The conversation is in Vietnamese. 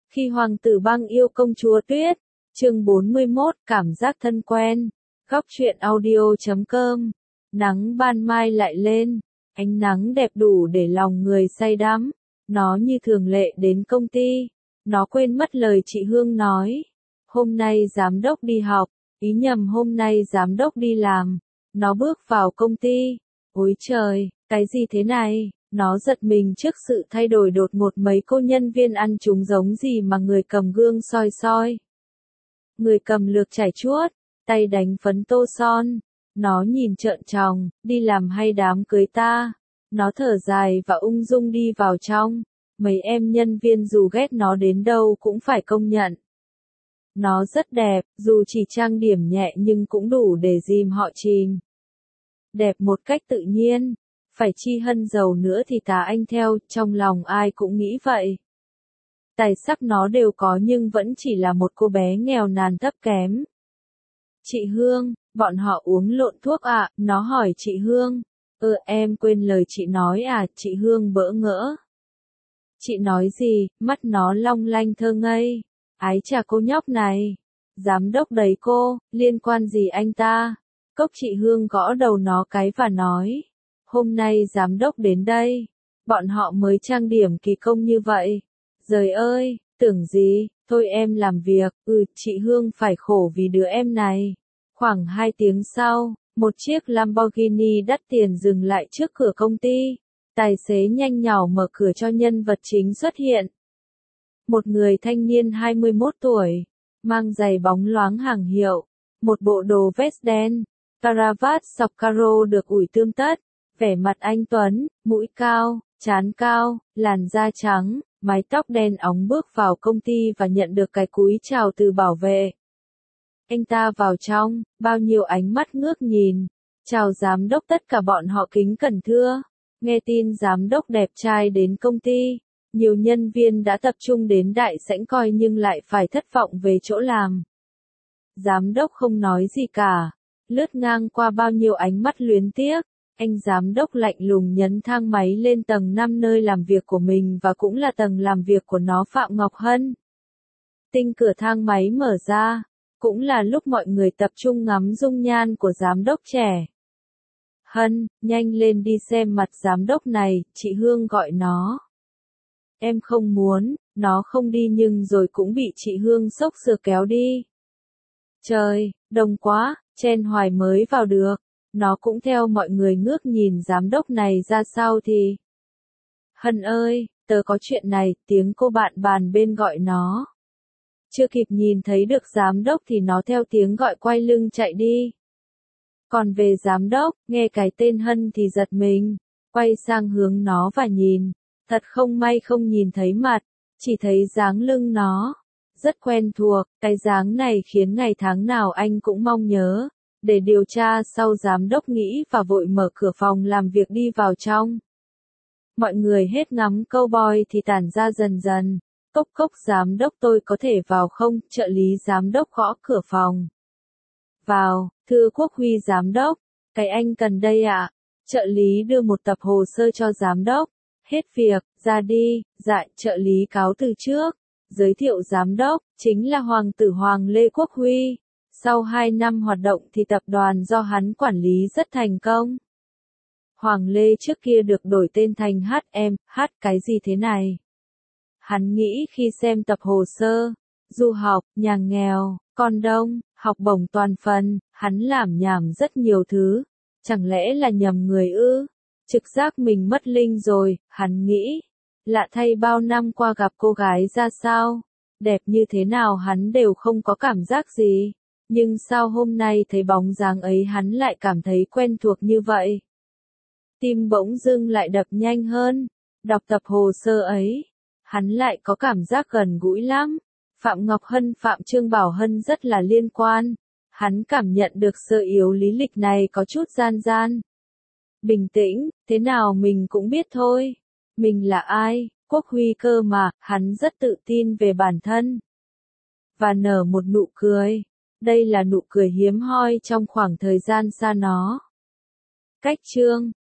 Khi hoàng tử băng yêu công chúa Tuyết, chương 41, cảm giác thân quen. Góc truyện audio.com. Nắng ban mai lại lên, ánh nắng đẹp đủ để lòng người say đắm. Nó như thường lệ đến công ty, nó quên mất lời chị Hương nói. Hôm nay giám đốc đi học, ý nhầm hôm nay giám đốc đi làm. Nó bước vào công ty, ôi trời, cái gì thế này? Nó giật mình trước sự thay đổi đột ngột mấy cô nhân viên ăn chúng giống gì mà người cầm gương soi soi. Người cầm lược chải chuốt, tay đánh phấn tô son. Nó nhìn trợn tròng, đi làm hay đám cưới ta. Nó thở dài và ung dung đi vào trong. Mấy em nhân viên dù ghét nó đến đâu cũng phải công nhận. Nó rất đẹp, dù chỉ trang điểm nhẹ nhưng cũng đủ để dìm họ chìm. Đẹp một cách tự nhiên. Phải chi hân giàu nữa thì tá anh theo, trong lòng ai cũng nghĩ vậy. Tài sắc nó đều có nhưng vẫn chỉ là một cô bé nghèo nàn thấp kém. Chị Hương, bọn họ uống lộn thuốc à? Nó hỏi chị Hương. Em quên lời chị nói à? Chị Hương bỡ ngỡ. Chị nói gì? Mắt nó long lanh thơ ngây. Ái chà cô nhóc này. Giám đốc đấy cô, liên quan gì anh ta? Cốc chị Hương gõ đầu nó cái và nói. Hôm nay giám đốc đến đây, bọn họ mới trang điểm kỳ công như vậy. Giời ơi, tưởng gì, thôi em làm việc, chị Hương phải khổ vì đứa em này. Khoảng 2 tiếng sau, một chiếc Lamborghini đắt tiền dừng lại trước cửa công ty. Tài xế nhanh nhảu mở cửa cho nhân vật chính xuất hiện. Một người thanh niên 21 tuổi, mang giày bóng loáng hàng hiệu, một bộ đồ vest đen, cravat sọc caro được ủi tươm tất. Vẻ mặt anh tuấn, mũi cao, trán cao, làn da trắng, mái tóc đen óng bước vào công ty và nhận được cái cúi chào từ bảo vệ. Anh ta vào trong, bao nhiêu ánh mắt ngước nhìn. Chào giám đốc, tất cả bọn họ kính cẩn thưa. Nghe tin giám đốc đẹp trai đến công ty, nhiều nhân viên đã tập trung đến đại sảnh coi nhưng lại phải thất vọng về chỗ làm. Giám đốc không nói gì cả, lướt ngang qua bao nhiêu ánh mắt luyến tiếc. Anh giám đốc lạnh lùng nhấn thang máy lên tầng 5 nơi làm việc của mình và cũng là tầng làm việc của nó Phạm Ngọc Hân. Tinh cửa thang máy mở ra, cũng là lúc mọi người tập trung ngắm dung nhan của giám đốc trẻ. Hân, nhanh lên đi xem mặt giám đốc này, chị Hương gọi nó. Em không muốn, nó không đi nhưng rồi cũng bị chị Hương xốc xừa kéo đi. Trời, đông quá, chen hoài mới vào được. Nó cũng theo mọi người ngước nhìn giám đốc này ra sao thì. Hân ơi, tớ có chuyện này, tiếng cô bạn bàn bên gọi nó. Chưa kịp nhìn thấy được giám đốc thì nó theo tiếng gọi quay lưng chạy đi. Còn về giám đốc, nghe cái tên Hân thì giật mình, quay sang hướng nó và nhìn. Thật không may không nhìn thấy mặt, chỉ thấy dáng lưng nó. Rất quen thuộc, cái dáng này khiến ngày tháng nào anh cũng mong nhớ. Để điều tra sau giám đốc nghĩ và vội mở cửa phòng làm việc đi vào trong. Mọi người hết ngắm cowboy thì tản ra dần dần. Cốc cốc giám đốc tôi có thể vào không? Trợ lý giám đốc gõ cửa phòng. Vào, thưa Quốc Huy giám đốc. Cái anh cần đây ạ. Trợ lý đưa một tập hồ sơ cho giám đốc. Hết việc, ra đi. Dạ, trợ lý cáo từ trước. Giới thiệu giám đốc, chính là Hoàng tử Hoàng Lê Quốc Huy. Sau 2 năm hoạt động thì tập đoàn do hắn quản lý rất thành công. Hoàng Lê trước kia được đổi tên thành HM, cái gì thế này? Hắn nghĩ khi xem tập hồ sơ, du học, nhà nghèo, con đông, học bổng toàn phần, hắn làm nhảm rất nhiều thứ. Chẳng lẽ là nhầm người ư? Trực giác mình mất linh rồi, hắn nghĩ. Lạ thay bao năm qua gặp cô gái ra sao, đẹp như thế nào hắn đều không có cảm giác gì. Nhưng sao hôm nay thấy bóng dáng ấy hắn lại cảm thấy quen thuộc như vậy? Tim bỗng dưng lại đập nhanh hơn. Đọc tập hồ sơ ấy, hắn lại có cảm giác gần gũi lắm. Phạm Ngọc Hân, Phạm Trương Bảo Hân rất là liên quan. Hắn cảm nhận được sơ yếu lý lịch này có chút gian gian. Bình tĩnh, thế nào mình cũng biết thôi. Mình là ai, Quốc Huy cơ mà, hắn rất tự tin về bản thân. Và nở một nụ cười. Đây là nụ cười hiếm hoi trong khoảng thời gian xa nó. Cách chương